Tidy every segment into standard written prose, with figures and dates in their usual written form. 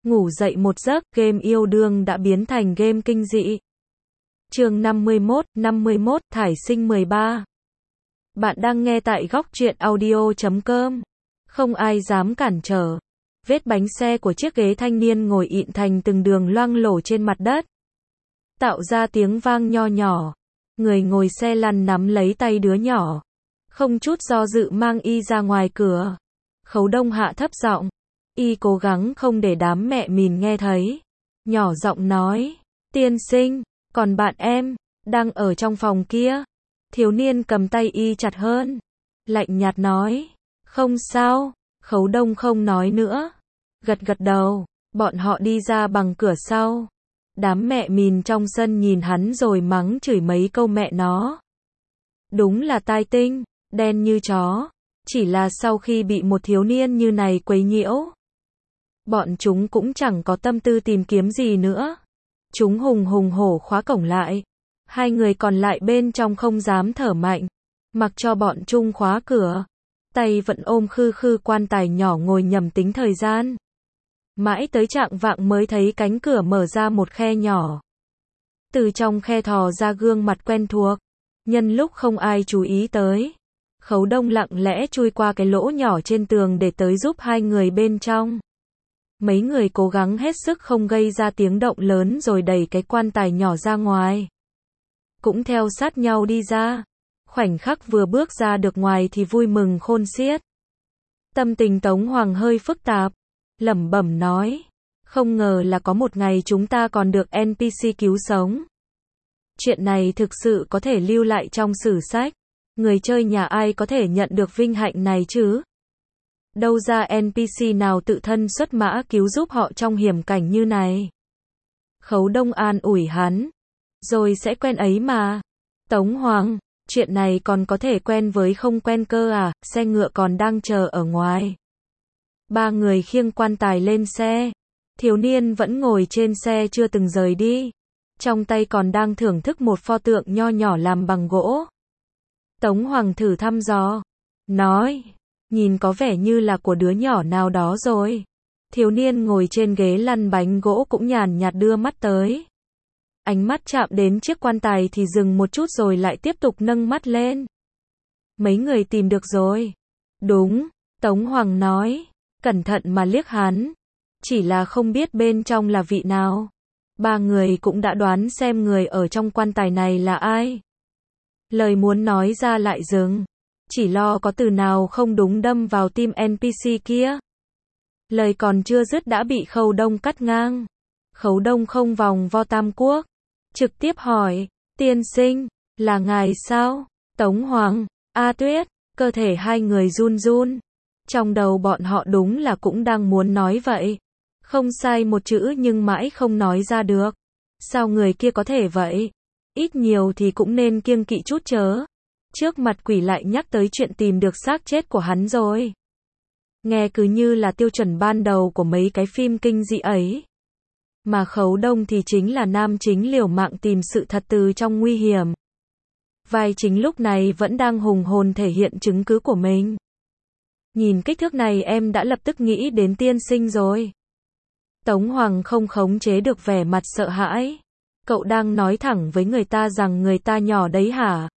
ngủ dậy một giấc, game yêu đương đã biến thành game kinh dị. Chương 51, Thải sinh 13. Bạn đang nghe tại góc truyện audio.com. Không ai dám cản trở. Vết bánh xe của chiếc ghế thanh niên ngồi ịn thành từng đường loang lổ trên mặt đất, tạo ra tiếng vang nho nhỏ. Người ngồi xe lăn nắm lấy tay đứa nhỏ, không chút do dự mang y ra ngoài cửa. Khấu Đông hạ thấp giọng, y cố gắng không để đám mẹ mìn nghe thấy, nhỏ giọng nói, tiên sinh, còn bạn em, đang ở trong phòng kia. Thiếu niên cầm tay y chặt hơn, lạnh nhạt nói, không sao. Khấu Đông không nói nữa, gật gật đầu. Bọn họ đi ra bằng cửa sau. Đám mẹ mìn trong sân nhìn hắn rồi mắng chửi mấy câu mẹ nó. Đúng là tai tinh, đen như chó. Chỉ là sau khi bị một thiếu niên như này quấy nhiễu, bọn chúng cũng chẳng có tâm tư tìm kiếm gì nữa. Chúng hùng hùng hổ khóa cổng lại. Hai người còn lại bên trong không dám thở mạnh, mặc cho bọn chúng khóa cửa. Tay vẫn ôm khư khư quan tài nhỏ ngồi nhầm tính thời gian. Mãi tới chạng vạng mới thấy cánh cửa mở ra một khe nhỏ. Từ trong khe thò ra gương mặt quen thuộc. Nhân lúc không ai chú ý tới, Khấu Đông lặng lẽ chui qua cái lỗ nhỏ trên tường để tới giúp hai người bên trong. Mấy người cố gắng hết sức không gây ra tiếng động lớn rồi đẩy cái quan tài nhỏ ra ngoài. Cũng theo sát nhau đi ra. Khoảnh khắc vừa bước ra được ngoài thì vui mừng khôn xiết. Tâm tình Tống Hoàng hơi phức tạp, lẩm bẩm nói, không ngờ là có một ngày chúng ta còn được NPC cứu sống. Chuyện này thực sự có thể lưu lại trong sử sách. Người chơi nhà ai có thể nhận được vinh hạnh này chứ? Đâu ra NPC nào tự thân xuất mã cứu giúp họ trong hiểm cảnh như này? Khấu Đông an ủi hắn, rồi sẽ quen ấy mà. Tống Hoàng, chuyện này còn có thể quen với không quen cơ à? Xe ngựa còn đang chờ ở ngoài. Ba người khiêng quan tài lên xe. Thiếu niên vẫn ngồi trên xe chưa từng rời đi. Trong tay còn đang thưởng thức một pho tượng nho nhỏ làm bằng gỗ. Tống Hoàng thử thăm dò, nói, nhìn có vẻ như là của đứa nhỏ nào đó rồi. Thiếu niên ngồi trên ghế lăn bánh gỗ cũng nhàn nhạt đưa mắt tới. Ánh mắt chạm đến chiếc quan tài thì dừng một chút rồi lại tiếp tục nâng mắt lên. Mấy người tìm được rồi. Đúng, Tống Hoàng nói, cẩn thận mà liếc hắn. Chỉ là không biết bên trong là vị nào. Ba người cũng đã đoán xem người ở trong quan tài này là ai. Lời muốn nói ra lại dừng. Chỉ lo có từ nào không đúng đâm vào tim NPC kia. Lời còn chưa dứt đã bị Khấu Đông cắt ngang. Khấu Đông không vòng vo tam quốc, trực tiếp hỏi, tiên sinh, là ngài sao? Tống Hoàng, A Tuyết, cơ thể hai người run run. Trong đầu bọn họ đúng là cũng đang muốn nói vậy. Không sai một chữ nhưng mãi không nói ra được. Sao người kia có thể vậy? Ít nhiều thì cũng nên kiêng kỵ chút chớ. Trước mặt quỷ lại nhắc tới chuyện tìm được xác chết của hắn rồi. Nghe cứ như là tiêu chuẩn ban đầu của mấy cái phim kinh dị ấy. Mà Khấu Đông thì chính là nam chính liều mạng tìm sự thật từ trong nguy hiểm. Vai chính lúc này vẫn đang hùng hồn thể hiện chứng cứ của mình. Nhìn kích thước này em đã lập tức nghĩ đến tiên sinh rồi. Tống Hoàng không khống chế được vẻ mặt sợ hãi. Cậu đang nói thẳng với người ta rằng người ta nhỏ đấy hả?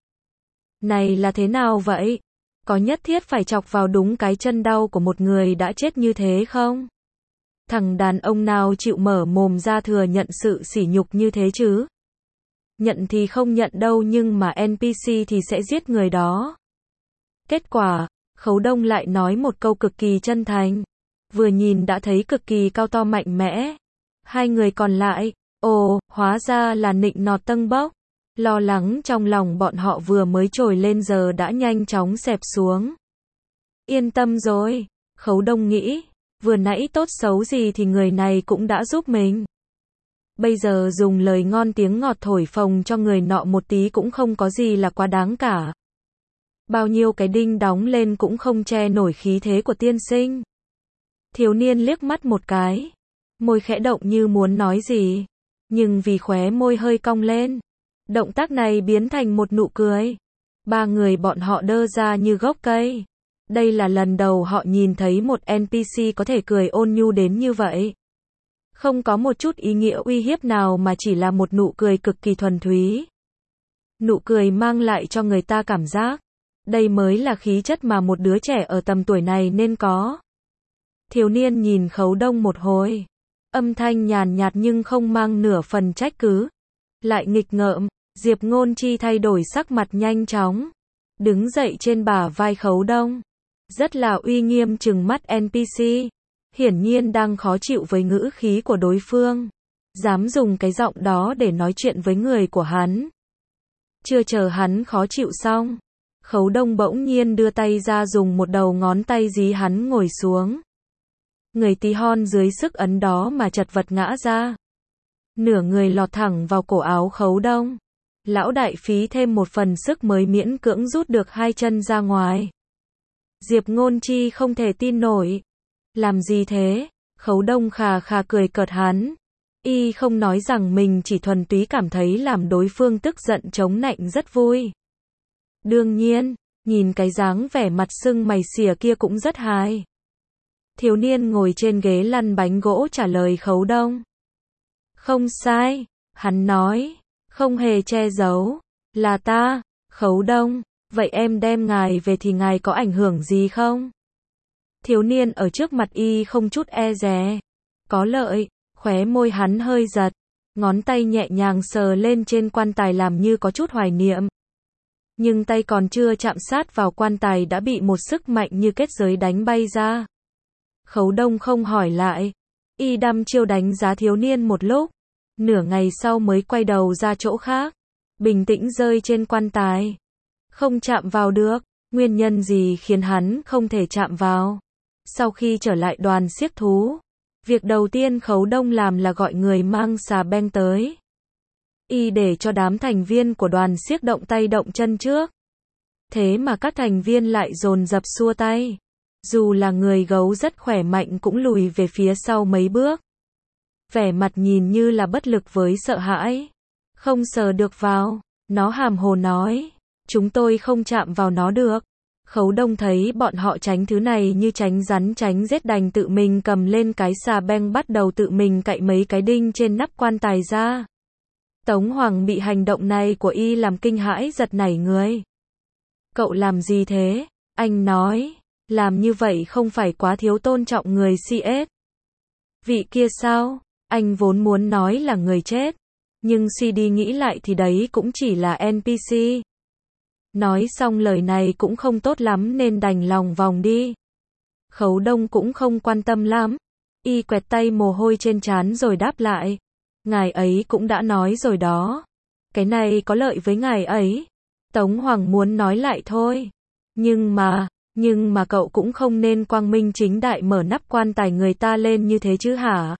Này là thế nào vậy? Có nhất thiết phải chọc vào đúng cái chân đau của một người đã chết như thế không? Thằng đàn ông nào chịu mở mồm ra thừa nhận sự sỉ nhục như thế chứ? Nhận thì không nhận đâu nhưng mà NPC thì sẽ giết người đó. Kết quả, Khấu Đông lại nói một câu cực kỳ chân thành. Vừa nhìn đã thấy cực kỳ cao to mạnh mẽ. Hai người còn lại, ồ, hóa ra là nịnh nọt tâng bốc. Lo lắng trong lòng bọn họ vừa mới trồi lên giờ đã nhanh chóng xẹp xuống. Yên tâm rồi, Khấu Đông nghĩ, vừa nãy tốt xấu gì thì người này cũng đã giúp mình. Bây giờ dùng lời ngon tiếng ngọt thổi phồng cho người nọ một tí cũng không có gì là quá đáng cả. Bao nhiêu cái đinh đóng lên cũng không che nổi khí thế của tiên sinh. Thiếu niên liếc mắt một cái, môi khẽ động như muốn nói gì, nhưng vì khóe môi hơi cong lên, động tác này biến thành một nụ cười. Ba người bọn họ đơ ra như gốc cây. Đây là lần đầu họ nhìn thấy một NPC có thể cười ôn nhu đến như vậy. Không có một chút ý nghĩa uy hiếp nào mà chỉ là một nụ cười cực kỳ thuần túy. Nụ cười mang lại cho người ta cảm giác. Đây mới là khí chất mà một đứa trẻ ở tầm tuổi này nên có. Thiếu niên nhìn Khấu Đông một hồi. Âm thanh nhàn nhạt nhưng không mang nửa phần trách cứ. Lại nghịch ngợm, Diệp Ngôn Chi thay đổi sắc mặt nhanh chóng. Đứng dậy trên bả vai Khấu Đông. Rất là uy nghiêm trừng mắt NPC. Hiển nhiên đang khó chịu với ngữ khí của đối phương. Dám dùng cái giọng đó để nói chuyện với người của hắn. Chưa chờ hắn khó chịu xong. Khấu Đông bỗng nhiên đưa tay ra dùng một đầu ngón tay dí hắn ngồi xuống. Người tí hon dưới sức ấn đó mà chật vật ngã ra. Nửa người lọt thẳng vào cổ áo Khấu Đông. Lão đại phí thêm một phần sức mới miễn cưỡng rút được hai chân ra ngoài. Diệp Ngôn Chi không thể tin nổi. Làm gì thế? Khấu Đông khà khà cười cợt hắn. Y không nói rằng mình chỉ thuần túy cảm thấy làm đối phương tức giận chống nạnh rất vui. Đương nhiên, nhìn cái dáng vẻ mặt sưng mày xỉa kia cũng rất hài. Thiếu niên ngồi trên ghế lăn bánh gỗ trả lời Khấu Đông. Không sai, hắn nói, không hề che giấu, là ta, Khấu Đông, vậy em đem ngài về thì ngài có ảnh hưởng gì không? Thiếu niên ở trước mặt y không chút e dè. Có lợi, khóe môi hắn hơi giật, ngón tay nhẹ nhàng sờ lên trên quan tài làm như có chút hoài niệm. Nhưng tay còn chưa chạm sát vào quan tài đã bị một sức mạnh như kết giới đánh bay ra. Khấu Đông không hỏi lại. Y đăm chiêu đánh giá thiếu niên một lúc. Nửa ngày sau mới quay đầu ra chỗ khác. Bình tĩnh rơi trên quan tài. Không chạm vào được. Nguyên nhân gì khiến hắn không thể chạm vào? Sau khi trở lại đoàn xiếc thú, việc đầu tiên Khấu Đông làm là gọi người mang xà beng tới. Y để cho đám thành viên của đoàn xiếc động tay động chân trước. Thế mà các thành viên lại dồn dập xua tay. Dù là người gấu rất khỏe mạnh cũng lùi về phía sau mấy bước. Vẻ mặt nhìn như là bất lực với sợ hãi. Không sờ được vào, nó hàm hồ nói. Chúng tôi không chạm vào nó được. Khấu Đông thấy bọn họ tránh thứ này như tránh rắn tránh rết đành tự mình cầm lên cái xà beng bắt đầu tự mình cạy mấy cái đinh trên nắp quan tài ra. Tống Hoàng bị hành động này của y làm kinh hãi giật nảy người. Cậu làm gì thế? Anh nói, làm như vậy không phải quá thiếu tôn trọng người CS. Vị kia sao? Anh vốn muốn nói là người chết. Nhưng suy đi nghĩ lại thì đấy cũng chỉ là NPC. Nói xong lời này cũng không tốt lắm nên đành lòng vòng đi. Khấu Đông cũng không quan tâm lắm. Y quẹt tay mồ hôi trên trán rồi đáp lại. Ngài ấy cũng đã nói rồi đó. Cái này có lợi với ngài ấy. Tống Hoàng muốn nói lại thôi. Nhưng mà cậu cũng không nên quang minh chính đại mở nắp quan tài người ta lên như thế chứ hả?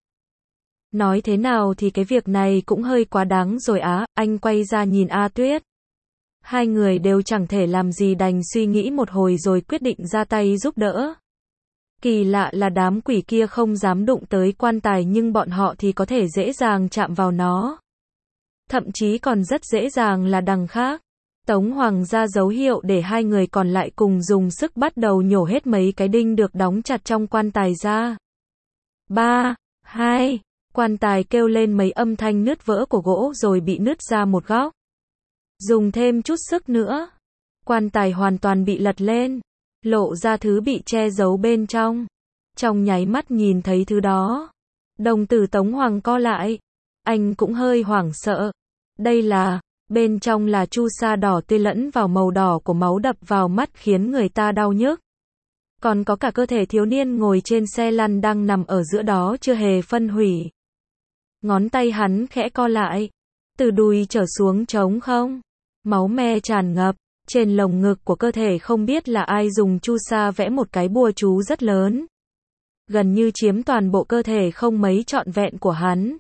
Nói thế nào thì cái việc này cũng hơi quá đáng rồi á. Anh quay ra nhìn A Tuyết. Hai người đều chẳng thể làm gì đành suy nghĩ một hồi rồi quyết định ra tay giúp đỡ. Kỳ lạ là đám quỷ kia không dám đụng tới quan tài nhưng bọn họ thì có thể dễ dàng chạm vào nó. Thậm chí còn rất dễ dàng là đằng khác. Tống Hoàng ra dấu hiệu để hai người còn lại cùng dùng sức bắt đầu nhổ hết mấy cái đinh được đóng chặt trong quan tài ra. 3, 2, quan tài kêu lên mấy âm thanh nứt vỡ của gỗ rồi bị nứt ra một góc. Dùng thêm chút sức nữa. Quan tài hoàn toàn bị lật lên. Lộ ra thứ bị che giấu bên trong. Trong nháy mắt nhìn thấy thứ đó. Đồng tử Tống Hoàng co lại. Anh cũng hơi hoảng sợ. Đây là, bên trong là chu sa đỏ tươi lẫn vào màu đỏ của máu đập vào mắt khiến người ta đau nhức. Còn có cả cơ thể thiếu niên ngồi trên xe lăn đang nằm ở giữa đó chưa hề phân hủy. Ngón tay hắn khẽ co lại. Từ đùi trở xuống trống không. Máu me tràn ngập. Trên lồng ngực của cơ thể không biết là ai dùng chu sa vẽ một cái bùa chú rất lớn. Gần như chiếm toàn bộ cơ thể không mấy trọn vẹn của hắn.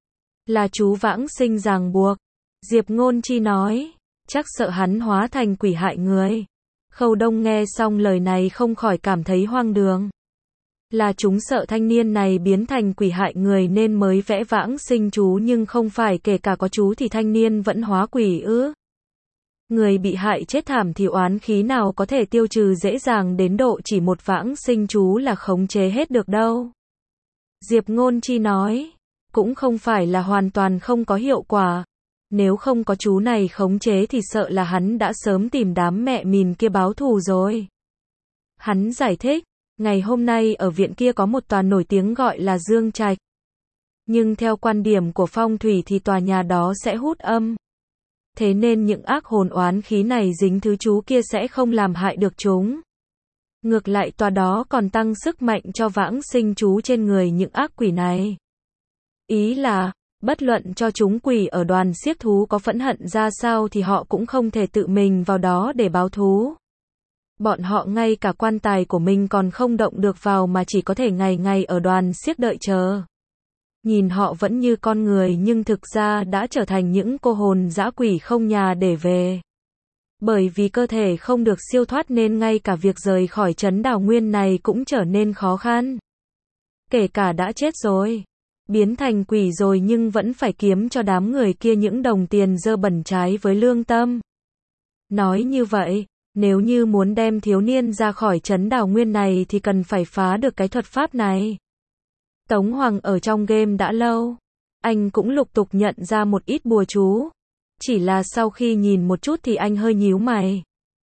Là chú vãng sinh ràng buộc. Diệp Ngôn Chi nói. Chắc sợ hắn hóa thành quỷ hại người. Khâu Đông nghe xong lời này không khỏi cảm thấy hoang đường. Là chúng sợ thanh niên này biến thành quỷ hại người nên mới vẽ vãng sinh chú nhưng không phải kể cả có chú thì thanh niên vẫn hóa quỷ ư? Người bị hại chết thảm thì oán khí nào có thể tiêu trừ dễ dàng đến độ chỉ một vãng sinh chú là khống chế hết được đâu. Diệp Ngôn Chi nói, cũng không phải là hoàn toàn không có hiệu quả. Nếu không có chú này khống chế thì sợ là hắn đã sớm tìm đám mẹ mìn kia báo thù rồi. Hắn giải thích, ngày hôm nay ở viện kia có một tòa nổi tiếng gọi là Dương Trạch. Nhưng theo quan điểm của phong thủy thì tòa nhà đó sẽ hút âm. Thế nên những ác hồn oán khí này dính thứ chú kia sẽ không làm hại được chúng. Ngược lại tòa đó còn tăng sức mạnh cho vãng sinh chú trên người những ác quỷ này. Ý là, bất luận cho chúng quỷ ở đoàn xiếc thú có phẫn hận ra sao thì họ cũng không thể tự mình vào đó để báo thú. Bọn họ ngay cả quan tài của mình còn không động được vào mà chỉ có thể ngày ngày ở đoàn xiếc đợi chờ. Nhìn họ vẫn như con người nhưng thực ra đã trở thành những cô hồn dã quỷ không nhà để về. Bởi vì cơ thể không được siêu thoát nên ngay cả việc rời khỏi trấn Đào Nguyên này cũng trở nên khó khăn. Kể cả đã chết rồi, biến thành quỷ rồi nhưng vẫn phải kiếm cho đám người kia những đồng tiền dơ bẩn trái với lương tâm. Nói như vậy, nếu như muốn đem thiếu niên ra khỏi trấn Đào Nguyên này thì cần phải phá được cái thuật pháp này. Tống Hoàng ở trong game đã lâu, anh cũng lục tục nhận ra một ít bùa chú. Chỉ là sau khi nhìn một chút thì anh hơi nhíu mày.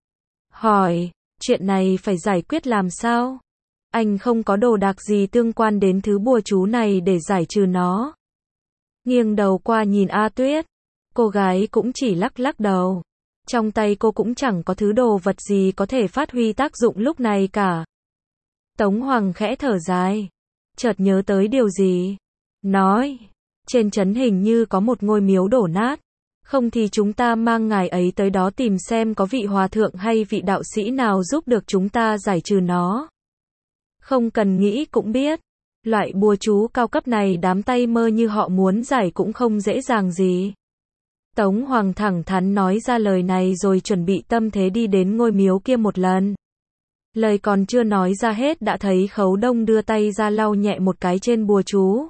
Hỏi, chuyện này phải giải quyết làm sao? Anh không có đồ đạc gì tương quan đến thứ bùa chú này để giải trừ nó. Nghiêng đầu qua nhìn A Tuyết, cô gái cũng chỉ lắc lắc đầu. Trong tay cô cũng chẳng có thứ đồ vật gì có thể phát huy tác dụng lúc này cả. Tống Hoàng khẽ thở dài, chợt nhớ tới điều gì. Nói, trên trấn hình như có một ngôi miếu đổ nát. Không thì chúng ta mang ngài ấy tới đó tìm xem có vị hòa thượng hay vị đạo sĩ nào giúp được chúng ta giải trừ nó. Không cần nghĩ cũng biết, loại bùa chú cao cấp này đám tay mơ như họ muốn giải cũng không dễ dàng gì. Tống Hoàng thẳng thắn nói ra lời này rồi chuẩn bị tâm thế đi đến ngôi miếu kia một lần. Lời còn chưa nói ra hết đã thấy Khấu Đông đưa tay ra lau nhẹ một cái trên bùa chú.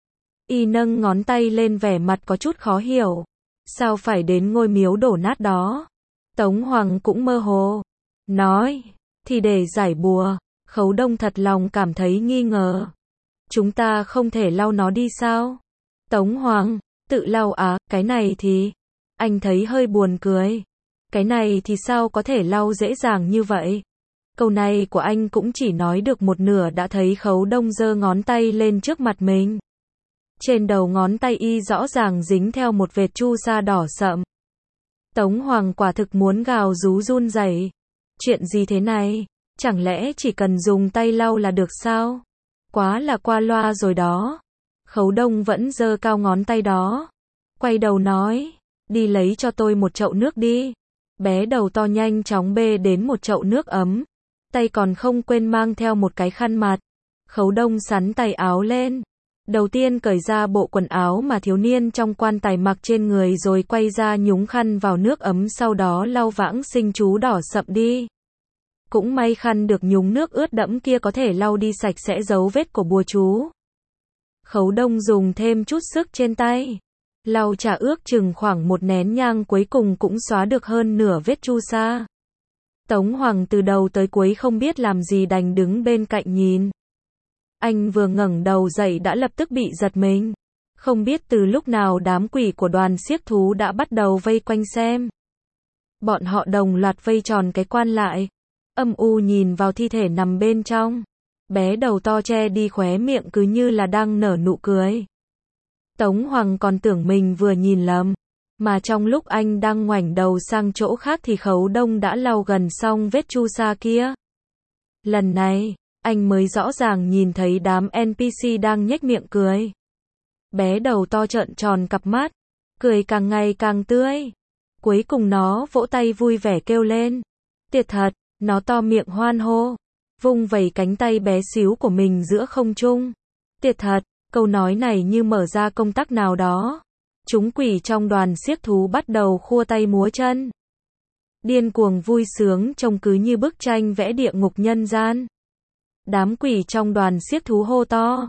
Y nâng ngón tay lên vẻ mặt có chút khó hiểu. Sao phải đến ngôi miếu đổ nát đó? Tống Hoàng cũng mơ hồ. Nói, thì để giải bùa. Khấu Đông thật lòng cảm thấy nghi ngờ. Chúng ta không thể lau nó đi sao? Tống Hoàng, tự lau á, cái này thì... Anh thấy hơi buồn cười. Cái này thì sao có thể lau dễ dàng như vậy? Câu này của anh cũng chỉ nói được một nửa đã thấy Khấu Đông giơ ngón tay lên trước mặt mình. Trên đầu ngón tay y rõ ràng dính theo một vệt chu sa đỏ sậm. Tống Hoàng quả thực muốn gào rú run rẩy. Chuyện gì thế này? Chẳng lẽ chỉ cần dùng tay lau là được sao? Quá là qua loa rồi đó. Khấu Đông vẫn giơ cao ngón tay đó. Quay đầu nói, đi lấy cho tôi một chậu nước đi. Bé đầu to nhanh chóng bê đến một chậu nước ấm. Tay còn không quên mang theo một cái khăn mặt. Khấu Đông xắn tay áo lên. Đầu tiên cởi ra bộ quần áo mà thiếu niên trong quan tài mặc trên người rồi quay ra nhúng khăn vào nước ấm sau đó lau vãng sinh chú đỏ sậm đi. Cũng may khăn được nhúng nước ướt đẫm kia có thể lau đi sạch sẽ dấu vết của bùa chú. Khấu Đông dùng thêm chút sức trên tay. Lau chả ước chừng khoảng một nén nhang cuối cùng cũng xóa được hơn nửa vết chu sa. Tống Hoàng từ đầu tới cuối không biết làm gì đành đứng bên cạnh nhìn. Anh vừa ngẩng đầu dậy đã lập tức bị giật mình. Không biết từ lúc nào đám quỷ của đoàn xiếc thú đã bắt đầu vây quanh xem. Bọn họ đồng loạt vây tròn cái quan lại. Âm u nhìn vào thi thể nằm bên trong. Bé đầu to che đi khóe miệng cứ như là đang nở nụ cười. Tống Hoàng còn tưởng mình vừa nhìn lầm. Mà trong lúc anh đang ngoảnh đầu sang chỗ khác thì Khấu Đông đã lau gần xong vết chu sa kia. Lần này, anh mới rõ ràng nhìn thấy đám NPC đang nhếch miệng cười. Bé đầu to trợn tròn cặp mắt, cười càng ngày càng tươi. Cuối cùng nó vỗ tay vui vẻ kêu lên. Tuyệt thật, nó to miệng hoan hô, vung vẩy cánh tay bé xíu của mình giữa không trung. Tuyệt thật, câu nói này như mở ra công tắc nào đó. Chúng quỷ trong đoàn xiếc thú bắt đầu khua tay múa chân. Điên cuồng vui sướng trông cứ như bức tranh vẽ địa ngục nhân gian. Đám quỷ trong đoàn xiếc thú hô to.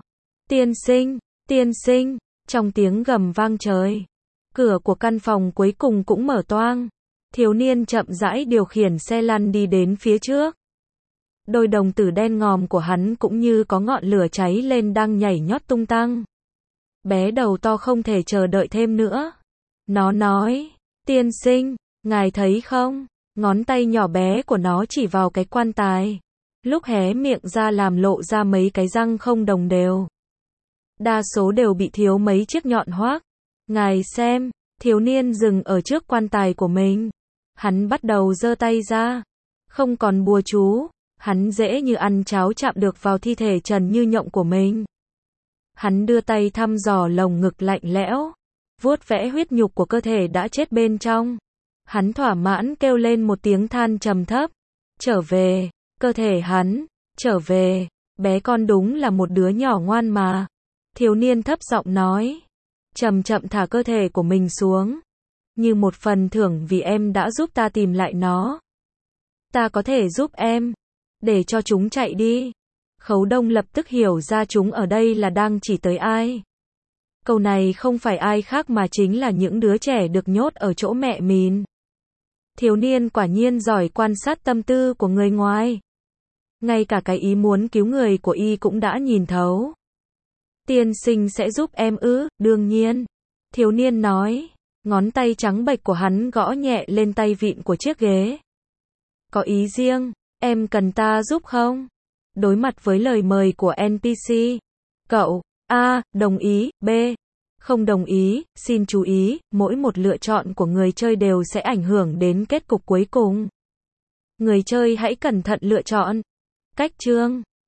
Tiên sinh, trong tiếng gầm vang trời. Cửa của căn phòng cuối cùng cũng mở toang. Thiếu niên chậm rãi điều khiển xe lăn đi đến phía trước. Đôi đồng tử đen ngòm của hắn cũng như có ngọn lửa cháy lên đang nhảy nhót tung tăng. Bé đầu to không thể chờ đợi thêm nữa. Nó nói, tiên sinh, ngài thấy không? Ngón tay nhỏ bé của nó chỉ vào cái quan tài. Lúc hé miệng ra làm lộ ra mấy cái răng không đồng đều. Đa số đều bị thiếu mấy chiếc nhọn hoác. Ngài xem, thiếu niên dừng ở trước quan tài của mình. Hắn bắt đầu giơ tay ra. Không còn bùa chú. Hắn dễ như ăn cháo chạm được vào thi thể trần như nhộng của mình. Hắn đưa tay thăm dò lồng ngực lạnh lẽo, vuốt vẽ huyết nhục của cơ thể đã chết bên trong. Hắn thỏa mãn kêu lên một tiếng than trầm thấp. Trở về, cơ thể hắn, trở về, bé con đúng là một đứa nhỏ ngoan mà. Thiếu niên thấp giọng nói, chậm chậm thả cơ thể của mình xuống. Như một phần thưởng vì em đã giúp ta tìm lại nó. Ta có thể giúp em, để cho chúng chạy đi. Khấu Đông lập tức hiểu ra chúng ở đây là đang chỉ tới ai. Câu này không phải ai khác mà chính là những đứa trẻ được nhốt ở chỗ mẹ mình. Thiếu niên quả nhiên giỏi quan sát tâm tư của người ngoài. Ngay cả cái ý muốn cứu người của y cũng đã nhìn thấu. Tiên sinh sẽ giúp em ư? Đương nhiên. Thiếu niên nói. Ngón tay trắng bệch của hắn gõ nhẹ lên tay vịn của chiếc ghế. Có ý riêng, em cần ta giúp không? Đối mặt với lời mời của NPC. Cậu, A, đồng ý, B, không đồng ý. Xin chú ý, mỗi một lựa chọn của người chơi đều sẽ ảnh hưởng đến kết cục cuối cùng. Người chơi hãy cẩn thận lựa chọn. Cách chương